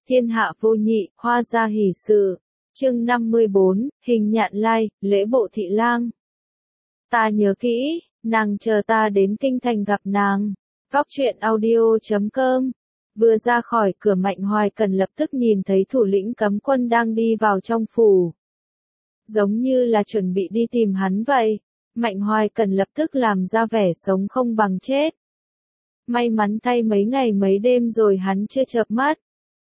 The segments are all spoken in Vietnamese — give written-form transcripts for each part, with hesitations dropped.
Thiên hạ vô nhị, hoa gia hỷ sự. Chương 54, hình nhạn lai, lễ bộ thị lang. Ta nhớ kỹ, nàng chờ ta đến kinh thành gặp nàng. Góc truyện audio.com. Vừa ra khỏi cửa Mạnh Hoài Cần lập tức nhìn thấy thủ lĩnh cấm quân đang đi vào trong phủ. Giống như là chuẩn bị đi tìm hắn vậy. Mạnh Hoài Cần lập tức làm ra vẻ sống không bằng chết. May mắn thay mấy ngày mấy đêm rồi hắn chưa chợp mắt.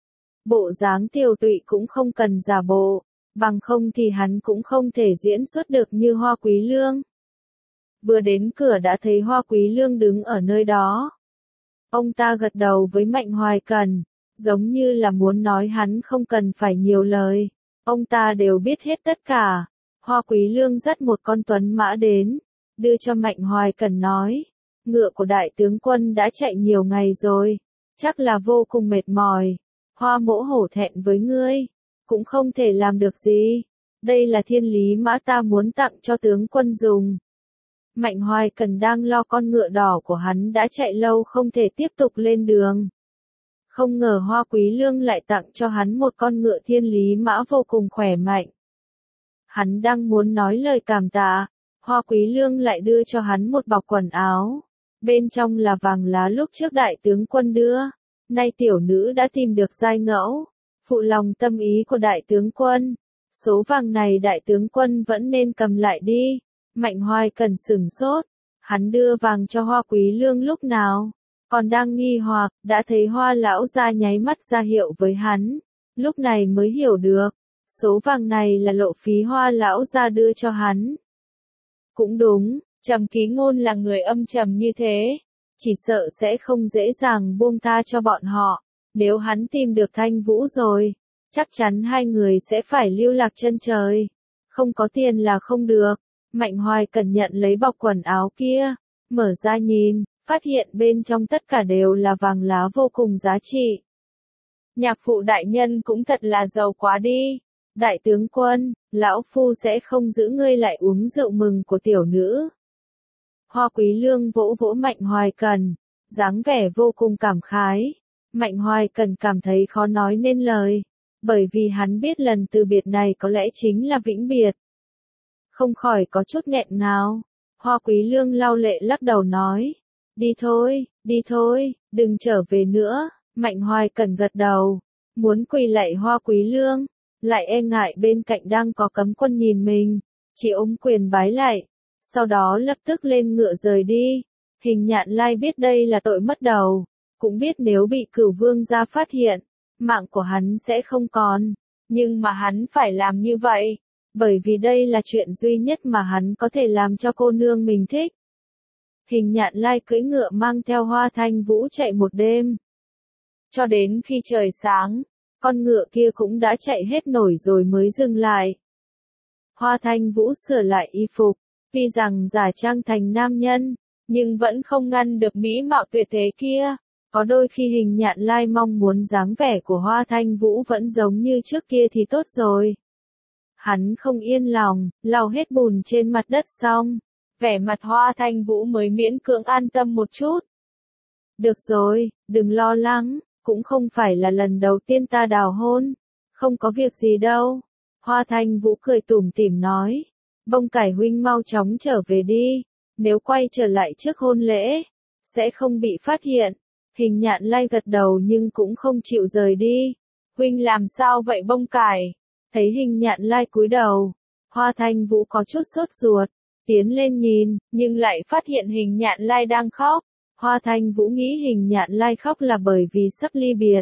Bộ dáng tiều tụy cũng không cần giả bộ, bằng không thì hắn cũng không thể diễn xuất được như Hoa Quý Lương. Vừa đến cửa đã thấy Hoa Quý Lương đứng ở nơi đó. Ông ta gật đầu với Mạnh Hoài Cần, giống như là muốn nói hắn không cần phải nhiều lời. Ông ta đều biết hết tất cả. Hoa Quý Lương dắt một con tuấn mã đến, đưa cho Mạnh Hoài Cần nói, ngựa của đại tướng quân đã chạy nhiều ngày rồi, chắc là vô cùng mệt mỏi. Hoa mỗ hổ thẹn với ngươi, cũng không thể làm được gì. Đây là thiên lý mã ta muốn tặng cho tướng quân dùng. Mạnh Hoài Cần đang lo con ngựa đỏ của hắn đã chạy lâu không thể tiếp tục lên đường. Không ngờ Hoa Quý Lương lại tặng cho hắn một con ngựa thiên lý mã vô cùng khỏe mạnh. Hắn đang muốn nói lời cảm tạ, Hoa Quý Lương lại đưa cho hắn một bọc quần áo. Bên trong là vàng lá lúc trước đại tướng quân đưa. Nay tiểu nữ đã tìm được giai ngẫu, phụ lòng tâm ý của đại tướng quân. Số vàng này đại tướng quân vẫn nên cầm lại đi. Mạnh Hoài Cần sửng sốt, hắn đưa vàng cho Hoa Quý Lương lúc nào, còn đang nghi hoặc, đã thấy Hoa lão gia nháy mắt ra hiệu với hắn, lúc này mới hiểu được, số vàng này là lộ phí Hoa lão gia đưa cho hắn. Cũng đúng, Trầm Ký Ngôn là người âm trầm như thế, chỉ sợ sẽ không dễ dàng buông tha cho bọn họ. Nếu hắn tìm được Thanh Vũ rồi, chắc chắn hai người sẽ phải lưu lạc chân trời. Không có tiền là không được. Mạnh Hoài Cần nhận lấy bọc quần áo kia, mở ra nhìn, phát hiện bên trong tất cả đều là vàng lá vô cùng giá trị. Nhạc phụ đại nhân cũng thật là giàu quá đi. Đại tướng quân, lão phu sẽ không giữ ngươi lại uống rượu mừng của tiểu nữ. Hoa Quý Lương vỗ vỗ Mạnh Hoài Cần, dáng vẻ vô cùng cảm khái. Mạnh Hoài Cần cảm thấy khó nói nên lời, bởi vì hắn biết lần từ biệt này có lẽ chính là vĩnh biệt. Không khỏi có chút nghẹn ngào. Hoa Quý Lương lau lệ lắc đầu nói, đi thôi, đừng trở về nữa. Mạnh Hoài Cần gật đầu, muốn quỳ lạy Hoa Quý Lương, lại e ngại bên cạnh đang có cấm quân nhìn mình, chỉ ôm quyền bái lạy. Sau đó lập tức lên ngựa rời đi. Hình Nhạn Lai biết đây là tội mất đầu, cũng biết nếu bị Cửu Vương gia phát hiện, mạng của hắn sẽ không còn, nhưng mà hắn phải làm như vậy, bởi vì đây là chuyện duy nhất mà hắn có thể làm cho cô nương mình thích. Hình Nhạn Lai cưỡi ngựa mang theo Hoa Thanh Vũ chạy một đêm. Cho đến khi trời sáng, con ngựa kia cũng đã chạy hết nổi rồi mới dừng lại. Hoa Thanh Vũ sửa lại y phục. Tuy rằng giả trang thành nam nhân, nhưng vẫn không ngăn được mỹ mạo tuyệt thế kia. Có đôi khi Hình Nhạn Lai mong muốn dáng vẻ của Hoa Thanh Vũ vẫn giống như trước kia thì tốt rồi. Hắn không yên lòng, lau hết bùn trên mặt đất xong, vẻ mặt Hoa Thanh Vũ mới miễn cưỡng an tâm một chút. Được rồi, đừng lo lắng, cũng không phải là lần đầu tiên ta đào hôn, không có việc gì đâu. Hoa Thanh Vũ cười tủm tỉm nói. Bông Cải huynh mau chóng trở về đi, nếu quay trở lại trước hôn lễ, sẽ không bị phát hiện. Hình Nhạn Lai gật đầu nhưng cũng không chịu rời đi. Huynh làm sao vậy Bông Cải? Thấy Hình Nhạn Lai cúi đầu, Hoa Thanh Vũ có chút sốt ruột, tiến lên nhìn, nhưng lại phát hiện Hình Nhạn Lai đang khóc. Hoa Thanh Vũ nghĩ Hình Nhạn Lai khóc là bởi vì sắp ly biệt.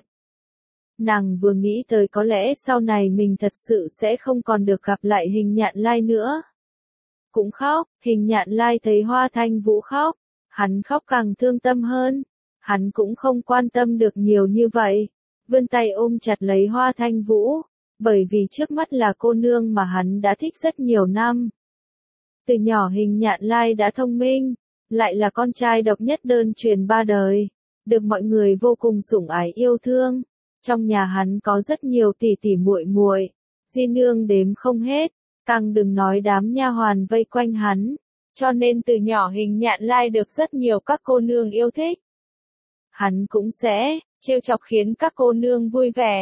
Nàng vừa nghĩ tới có lẽ sau này mình thật sự sẽ không còn được gặp lại Hình Nhạn Lai nữa. Cũng khóc, Hình Nhạn Lai thấy Hoa Thanh Vũ khóc, hắn khóc càng thương tâm hơn. Hắn cũng không quan tâm được nhiều như vậy, vươn tay ôm chặt lấy Hoa Thanh Vũ, bởi vì trước mắt là cô nương mà hắn đã thích rất nhiều năm. Từ nhỏ Hình Nhạn Lai đã thông minh, lại là con trai độc nhất đơn truyền ba đời, được mọi người vô cùng sủng ái yêu thương. Trong nhà hắn có rất nhiều tỷ tỷ muội muội, di nương đếm không hết. Càng đừng nói đám nha hoàn vây quanh hắn, cho nên từ nhỏ Hình Nhạn Lai được rất nhiều các cô nương yêu thích. Hắn cũng sẽ trêu chọc khiến các cô nương vui vẻ,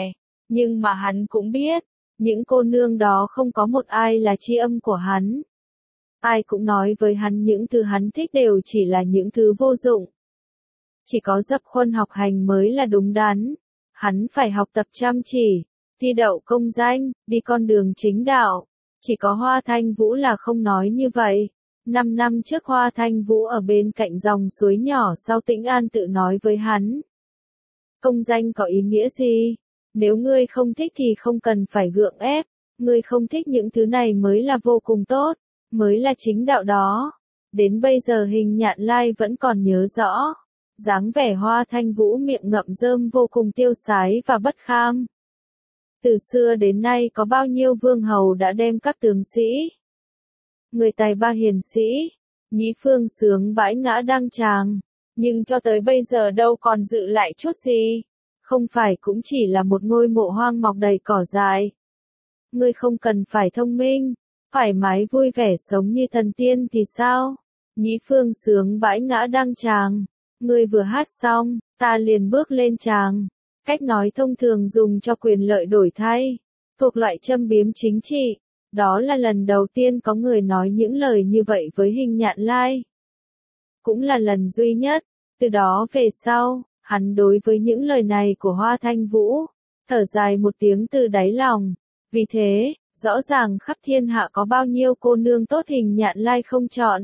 Nhưng mà hắn cũng biết, những cô nương đó không có một ai là tri âm của hắn. Ai cũng nói với hắn những thứ hắn thích đều chỉ là những thứ vô dụng. Chỉ có dập khuôn học hành mới là đúng đắn. Hắn phải học tập chăm chỉ, thi đậu công danh, đi con đường chính đạo. Chỉ có Hoa Thanh Vũ là không nói như vậy. 5 năm trước Hoa Thanh Vũ ở bên cạnh dòng suối nhỏ sau Tĩnh An tự nói với hắn. Công danh có ý nghĩa gì? Nếu ngươi không thích thì không cần phải gượng ép. Ngươi không thích những thứ này mới là vô cùng tốt, mới là chính đạo đó. Đến bây giờ Hình Nhạn Lai vẫn còn nhớ rõ. Dáng vẻ Hoa Thanh Vũ miệng ngậm rơm vô cùng tiêu sái và bất kham. Từ xưa đến nay có bao nhiêu vương hầu đã đem các tướng sĩ, người tài ba hiền sĩ, nhĩ phương sướng bãi ngã đăng tràng, nhưng cho tới bây giờ đâu còn dự lại chút gì. Không phải cũng chỉ là một ngôi mộ hoang mọc đầy cỏ dại. Ngươi không cần phải thông minh, thoải mái vui vẻ sống như thần tiên thì sao? Nhĩ phương sướng bãi ngã đăng tràng. Ngươi vừa hát xong, ta liền bước lên tràng. Cách nói thông thường dùng cho quyền lợi đổi thay, thuộc loại châm biếm chính trị. Đó là lần đầu tiên có người nói những lời như vậy với Hình Nhạn Lai. Cũng là lần duy nhất. Từ đó về sau, hắn đối với những lời này của Hoa Thanh Vũ, thở dài một tiếng từ đáy lòng. Vì thế, rõ ràng khắp thiên hạ có bao nhiêu cô nương tốt Hình Nhạn Lai không chọn.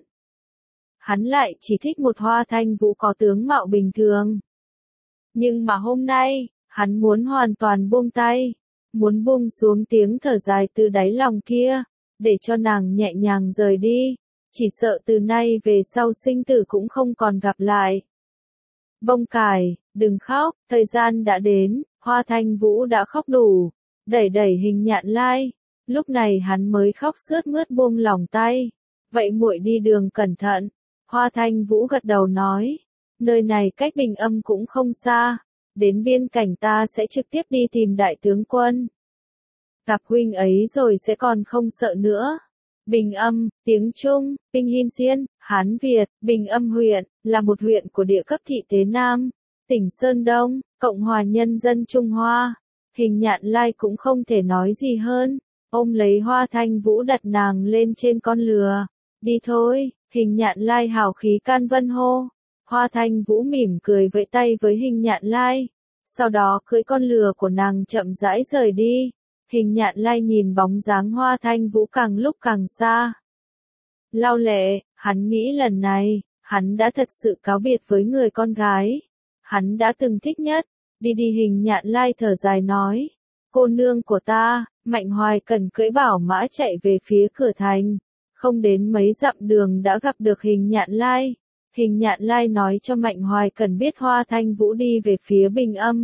Hắn lại chỉ thích một Hoa Thanh Vũ có tướng mạo bình thường. Nhưng mà hôm nay, hắn muốn hoàn toàn buông tay, muốn buông xuống tiếng thở dài từ đáy lòng kia, để cho nàng nhẹ nhàng rời đi, chỉ sợ từ nay về sau sinh tử cũng không còn gặp lại. Bông cải, đừng khóc, thời gian đã đến, Hoa Thanh Vũ đã khóc đủ, đẩy đẩy Hình Nhạn Lai, lúc này hắn mới khóc sướt mướt buông lòng tay. Vậy muội đi đường cẩn thận. Hoa Thanh Vũ gật đầu nói, nơi này cách Bình Âm cũng không xa, đến biên cảnh ta sẽ trực tiếp đi tìm đại tướng quân. Gặp huynh ấy rồi sẽ còn không sợ nữa. Bình Âm, tiếng Trung, Kinh Hiên Xiên, Hán Việt, Bình Âm huyện, là một huyện của địa cấp thị Tế Nam, tỉnh Sơn Đông, Cộng hòa Nhân dân Trung Hoa. Hình Nhạn Lai cũng không thể nói gì hơn, ôm lấy Hoa Thanh Vũ đặt nàng lên trên con lừa. Đi thôi, Hình Nhạn Lai hào khí can vân hô. Hoa Thanh Vũ mỉm cười vẫy tay với Hình Nhạn Lai, sau đó cưỡi con lừa của nàng chậm rãi rời đi. Hình Nhạn Lai nhìn bóng dáng Hoa Thanh Vũ càng lúc càng xa. Lau lệ, hắn nghĩ lần này, hắn đã thật sự cáo biệt với người con gái hắn đã từng thích nhất. Đi đi, Hình Nhạn Lai thở dài nói, cô nương của ta. Mạnh Hoài Cần cưỡi bảo mã chạy về phía cửa thành, không đến mấy dặm đường đã gặp được Hình Nhạn Lai. Hình Nhạn Lai nói cho Mạnh Hoài Cần biết Hoa Thanh Vũ đi về phía Bình Âm,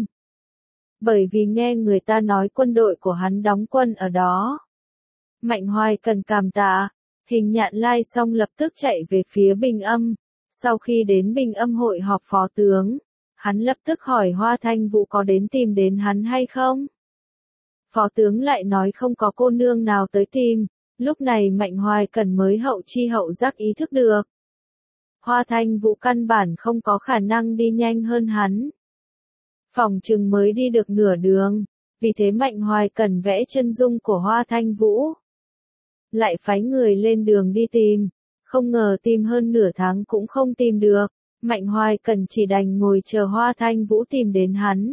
bởi vì nghe người ta nói quân đội của hắn đóng quân ở đó. Mạnh Hoài Cần cảm tạ. Hình Nhạn Lai xong lập tức chạy về phía Bình Âm. Sau khi đến Bình Âm hội họp phó tướng, hắn lập tức hỏi Hoa Thanh Vũ có đến tìm đến hắn hay không. Phó tướng lại nói không có cô nương nào tới tìm. Lúc này Mạnh Hoài Cần mới hậu chi hậu giác ý thức được, Hoa Thanh Vũ căn bản không có khả năng đi nhanh hơn hắn. Phòng chừng mới đi được nửa đường, vì thế Mạnh Hoài Cần vẽ chân dung của Hoa Thanh Vũ, lại phái người lên đường đi tìm, không ngờ tìm hơn nửa tháng cũng không tìm được. Mạnh Hoài Cần chỉ đành ngồi chờ Hoa Thanh Vũ tìm đến hắn.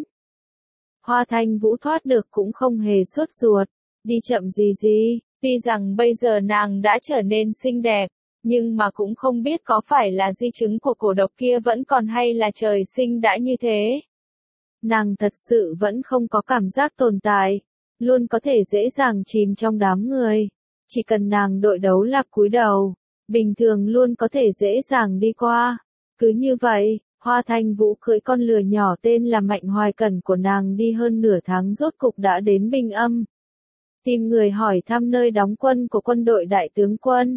Hoa Thanh Vũ thoát được cũng không hề sốt ruột, đi chậm gì, tuy rằng bây giờ nàng đã trở nên xinh đẹp, nhưng mà cũng không biết có phải là di chứng của cổ độc kia vẫn còn hay là trời sinh đã như thế. Nàng thật sự vẫn không có cảm giác tồn tại, luôn có thể dễ dàng chìm trong đám người. Chỉ cần nàng đội đấu lạp cúi đầu, bình thường luôn có thể dễ dàng đi qua. Cứ như vậy, Hoa Thanh Vũ cưỡi con lừa nhỏ tên là Mạnh Hoài Cần của nàng đi hơn nửa tháng rốt cục đã đến Bình Âm. Tìm người hỏi thăm nơi đóng quân của quân đội đại tướng quân.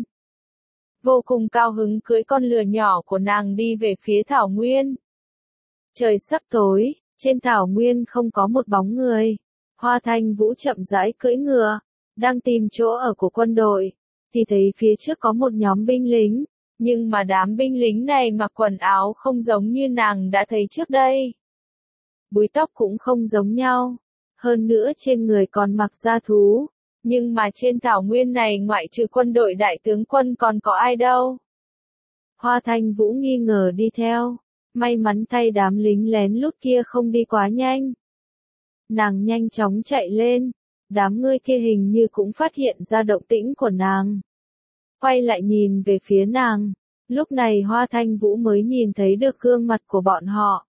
Vô cùng cao hứng cưỡi con lừa nhỏ của nàng đi về phía Thảo Nguyên. Trời sắp tối, trên Thảo Nguyên không có một bóng người. Hoa Thanh Vũ chậm rãi cưỡi ngựa, đang tìm chỗ ở của quân đội, thì thấy phía trước có một nhóm binh lính, nhưng mà đám binh lính này mặc quần áo không giống như nàng đã thấy trước đây. Búi tóc cũng không giống nhau, hơn nữa trên người còn mặc da thú. Nhưng mà trên thảo nguyên này ngoại trừ quân đội đại tướng quân còn có ai đâu. Hoa Thanh Vũ nghi ngờ đi theo, may mắn thay đám lính lén lút kia không đi quá nhanh. Nàng nhanh chóng chạy lên, đám người kia hình như cũng phát hiện ra động tĩnh của nàng. Quay lại nhìn về phía nàng, lúc này Hoa Thanh Vũ mới nhìn thấy được gương mặt của bọn họ.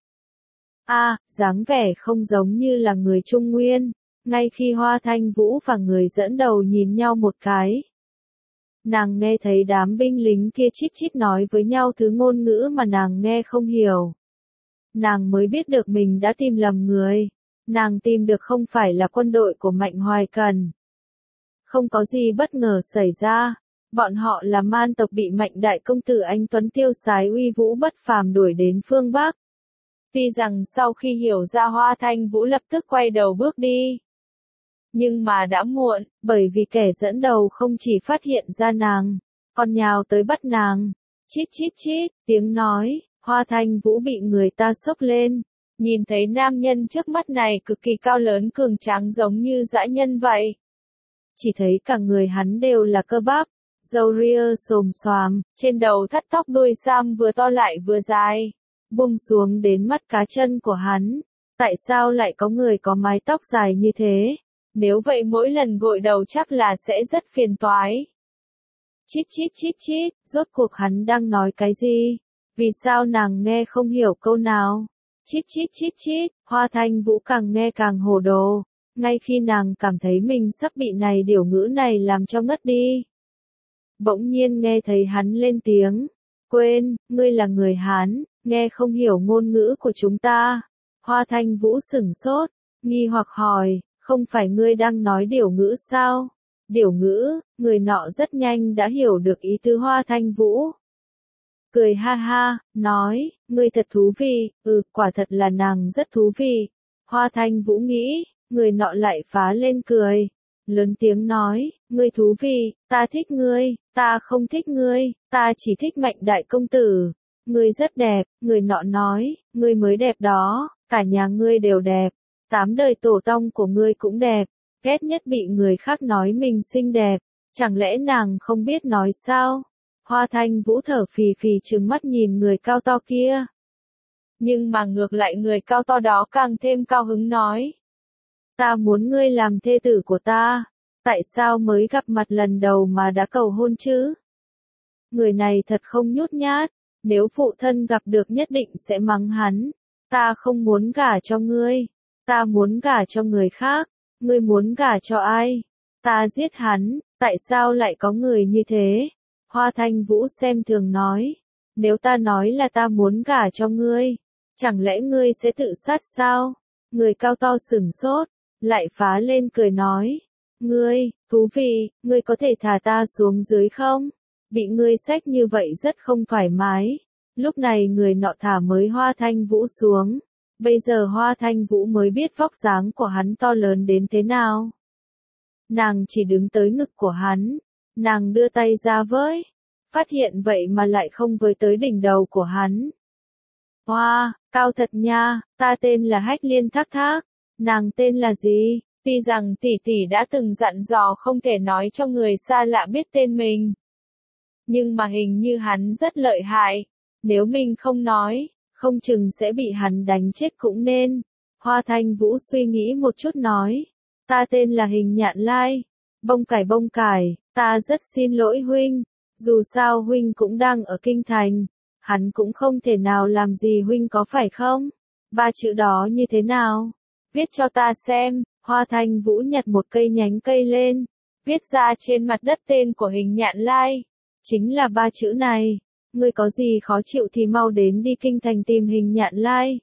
Dáng vẻ không giống như là người Trung Nguyên, ngay khi Hoa Thanh Vũ và người dẫn đầu nhìn nhau một cái. Nàng nghe thấy đám binh lính kia chít chít nói với nhau thứ ngôn ngữ mà nàng nghe không hiểu. Nàng mới biết được mình đã tìm lầm người. Nàng tìm được không phải là quân đội của Mạnh Hoài Cần. Không có gì bất ngờ xảy ra. Bọn họ là man tộc bị Mạnh đại công tử anh Tuấn tiêu sái uy vũ bất phàm đuổi đến phương Bắc. Tuy rằng sau khi hiểu ra Hoa Thanh Vũ lập tức quay đầu bước đi. Nhưng mà đã muộn, bởi vì kẻ dẫn đầu không chỉ phát hiện ra nàng, còn nhào tới bắt nàng. Chít chít chít, tiếng nói, Hoa Thanh Vũ bị người ta xốc lên. Nhìn thấy nam nhân trước mắt này cực kỳ cao lớn cường tráng giống như dã nhân vậy. Chỉ thấy cả người hắn đều là cơ bắp, râu ria xồm xoàm, trên đầu thắt tóc đuôi sam vừa to lại vừa dài, buông xuống đến mắt cá chân của hắn. Tại sao lại có người có mái tóc dài như thế? Nếu vậy mỗi lần gội đầu chắc là sẽ rất phiền toái. Chít chít chít chít, rốt cuộc hắn đang nói cái gì? Vì sao nàng nghe không hiểu câu nào? Chít chít chít chít, Hoa Thanh Vũ càng nghe càng hồ đồ. Ngay khi nàng cảm thấy mình sắp bị này điểu ngữ này làm cho ngất đi. Bỗng nhiên nghe thấy hắn lên tiếng. Quên, ngươi là người Hán, nghe không hiểu ngôn ngữ của chúng ta. Hoa Thanh Vũ sửng sốt, nghi hoặc hỏi, không phải ngươi đang nói điểu ngữ sao? Điểu ngữ, người nọ rất nhanh đã hiểu được ý tứ Hoa Thanh Vũ. Cười ha ha, nói, ngươi thật thú vị, quả thật là nàng rất thú vị. Hoa Thanh Vũ nghĩ, người nọ lại phá lên cười. Lớn tiếng nói, ngươi thú vị, ta thích ngươi, ta không thích ngươi, ta chỉ thích Mạnh đại công tử. Ngươi rất đẹp, người nọ nói, ngươi mới đẹp đó, cả nhà ngươi đều đẹp. 8 đời tổ tông của ngươi cũng đẹp, ghét nhất bị người khác nói mình xinh đẹp, chẳng lẽ nàng không biết nói sao? Hoa Thanh Vũ thở phì phì trừng mắt nhìn người cao to kia. Nhưng mà ngược lại người cao to đó càng thêm cao hứng nói. Ta muốn ngươi làm thê tử của ta, tại sao mới gặp mặt lần đầu mà đã cầu hôn chứ? Người này thật không nhút nhát, nếu phụ thân gặp được nhất định sẽ mắng hắn. Ta không muốn gả cho ngươi. Ta muốn gả cho người khác, ngươi muốn gả cho ai? Ta giết hắn, tại sao lại có người như thế? Hoa Thanh Vũ xem thường nói, nếu ta nói là ta muốn gả cho ngươi, chẳng lẽ ngươi sẽ tự sát sao? Người cao to sửng sốt, lại phá lên cười nói, ngươi, thú vị, ngươi có thể thả ta xuống dưới không? Bị ngươi xách như vậy rất không thoải mái. Lúc này người nọ thả mới Hoa Thanh Vũ xuống. Bây giờ Hoa Thanh Vũ mới biết vóc dáng của hắn to lớn đến thế nào. Nàng chỉ đứng tới ngực của hắn. Nàng đưa tay ra với. Phát hiện vậy mà lại không với tới đỉnh đầu của hắn. Hoa, cao thật nha, ta tên là Hách Liên Thác Thác. Nàng tên là gì? Tuy rằng tỷ tỷ đã từng dặn dò không thể nói cho người xa lạ biết tên mình. Nhưng mà hình như hắn rất lợi hại. Nếu mình không nói, không chừng sẽ bị hắn đánh chết cũng nên. Hoa Thanh Vũ suy nghĩ một chút nói. Ta tên là Hình Nhạn Lai. Bông cải, ta rất xin lỗi huynh. Dù sao huynh cũng đang ở kinh thành. Hắn cũng không thể nào làm gì huynh có phải không? 3 chữ đó như thế nào? Viết cho ta xem. Hoa Thanh Vũ nhặt một cây nhánh cây lên. Viết ra trên mặt đất tên của Hình Nhạn Lai. Chính là 3 chữ này. Ngươi có gì khó chịu thì mau đến đi kinh thành tìm Hình Nhạn Lai.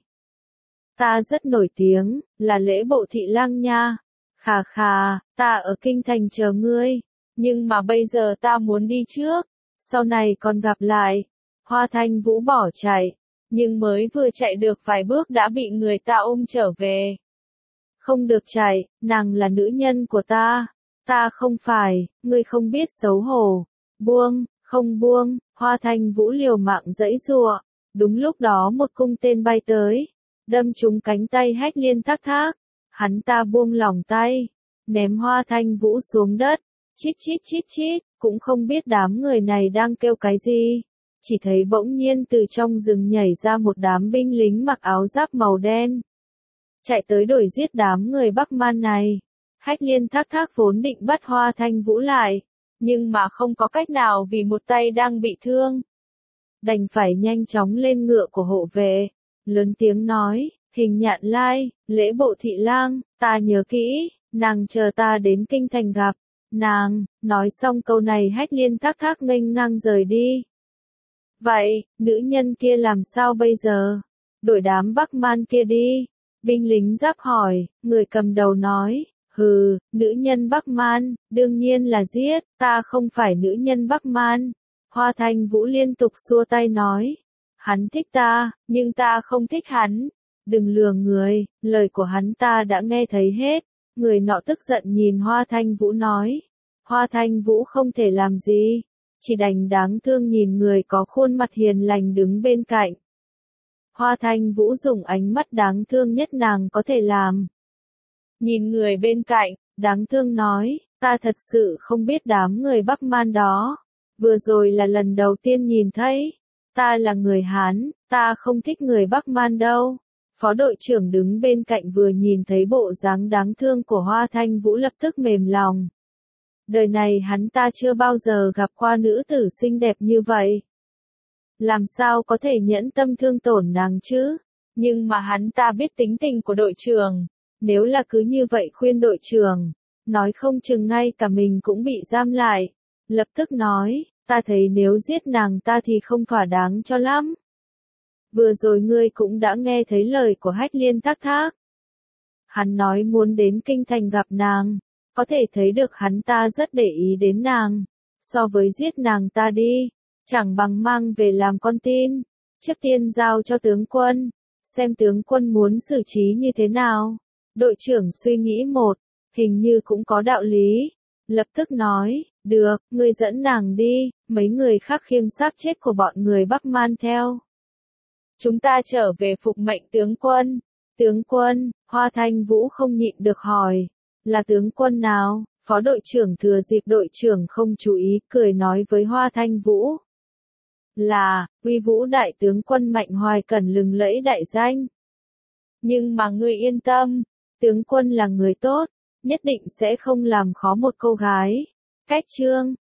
Ta rất nổi tiếng, là Lễ Bộ Thị Lang nha. Khà khà, ta ở kinh thành chờ ngươi. Nhưng mà bây giờ ta muốn đi trước. Sau này còn gặp lại. Hoa Thanh Vũ bỏ chạy. Nhưng mới vừa chạy được vài bước đã bị người ta ôm trở về. Không được chạy, nàng là nữ nhân của ta. Ta không phải, ngươi không biết xấu hổ. Buông, không buông, Hoa Thanh Vũ liều mạng giãy giụa. Đúng lúc đó một cung tên bay tới, đâm trúng cánh tay Hách Liên Thác Thác. Hắn ta buông lỏng tay, ném Hoa Thanh Vũ xuống đất, chít chít chít chít, cũng không biết đám người này đang kêu cái gì. Chỉ thấy bỗng nhiên từ trong rừng nhảy ra một đám binh lính mặc áo giáp màu đen. Chạy tới đuổi giết đám người Bắc Man này. Hách Liên Thác Thác vốn định bắt Hoa Thanh Vũ lại, nhưng mà không có cách nào vì một tay đang bị thương. Đành phải nhanh chóng lên ngựa của hộ vệ, lớn tiếng nói, Hình Nhạn Lai, Lễ Bộ Thị Lang, ta nhớ kỹ, nàng chờ ta đến kinh thành gặp. Nàng, nói xong câu này Hách Liên Thác Thác nghênh ngang rời đi. Vậy, nữ nhân kia làm sao bây giờ? Đổi đám Bắc Man kia đi. Binh lính giáp hỏi, người cầm đầu nói, hừ, nữ nhân Bắc Man, đương nhiên là giết, ta không phải nữ nhân Bắc Man. Hoa Thanh Vũ liên tục xua tay nói, hắn thích ta, nhưng ta không thích hắn. Đừng lừa người, lời của hắn ta đã nghe thấy hết. Người nọ tức giận nhìn Hoa Thanh Vũ nói, Hoa Thanh Vũ không thể làm gì, chỉ đành đáng thương nhìn người có khuôn mặt hiền lành đứng bên cạnh. Hoa Thanh Vũ dùng ánh mắt đáng thương nhất nàng có thể làm. Nhìn người bên cạnh, đáng thương nói, ta thật sự không biết đám người Bắc Man đó. Vừa rồi là lần đầu tiên nhìn thấy. Ta là người Hán, ta không thích người Bắc Man đâu. Phó đội trưởng đứng bên cạnh vừa nhìn thấy bộ dáng đáng thương của Hoa Thanh Vũ lập tức mềm lòng. Đời này hắn ta chưa bao giờ gặp qua nữ tử xinh đẹp như vậy. Làm sao có thể nhẫn tâm thương tổn nàng chứ? Nhưng mà hắn ta biết tính tình của đội trưởng. Nếu là cứ như vậy khuyên đội trưởng, nói không chừng ngay cả mình cũng bị giam lại. Lập tức nói, ta thấy nếu giết nàng ta thì không thỏa đáng cho lắm. Vừa rồi ngươi cũng đã nghe thấy lời của Hách Liên Thác Thác. Hắn nói muốn đến kinh thành gặp nàng, có thể thấy được hắn ta rất để ý đến nàng. So với giết nàng ta đi, chẳng bằng mang về làm con tin, trước tiên giao cho tướng quân, xem tướng quân muốn xử trí như thế nào. Đội trưởng suy nghĩ một, hình như cũng có đạo lý, lập tức nói, được, ngươi dẫn nàng đi, mấy người khác khiêng xác chết của bọn người Bắc Man theo. Chúng ta trở về phục mệnh tướng quân. Tướng quân, Hoa Thanh Vũ không nhịn được hỏi, là tướng quân nào? Phó đội trưởng thừa dịp đội trưởng không chú ý, cười nói với Hoa Thanh Vũ. Là, Uy Vũ đại tướng quân Mạnh Hoài Cẩn lừng lẫy đại danh. Nhưng mà ngươi yên tâm, tướng quân là người tốt, nhất định sẽ không làm khó một cô gái. Cách chương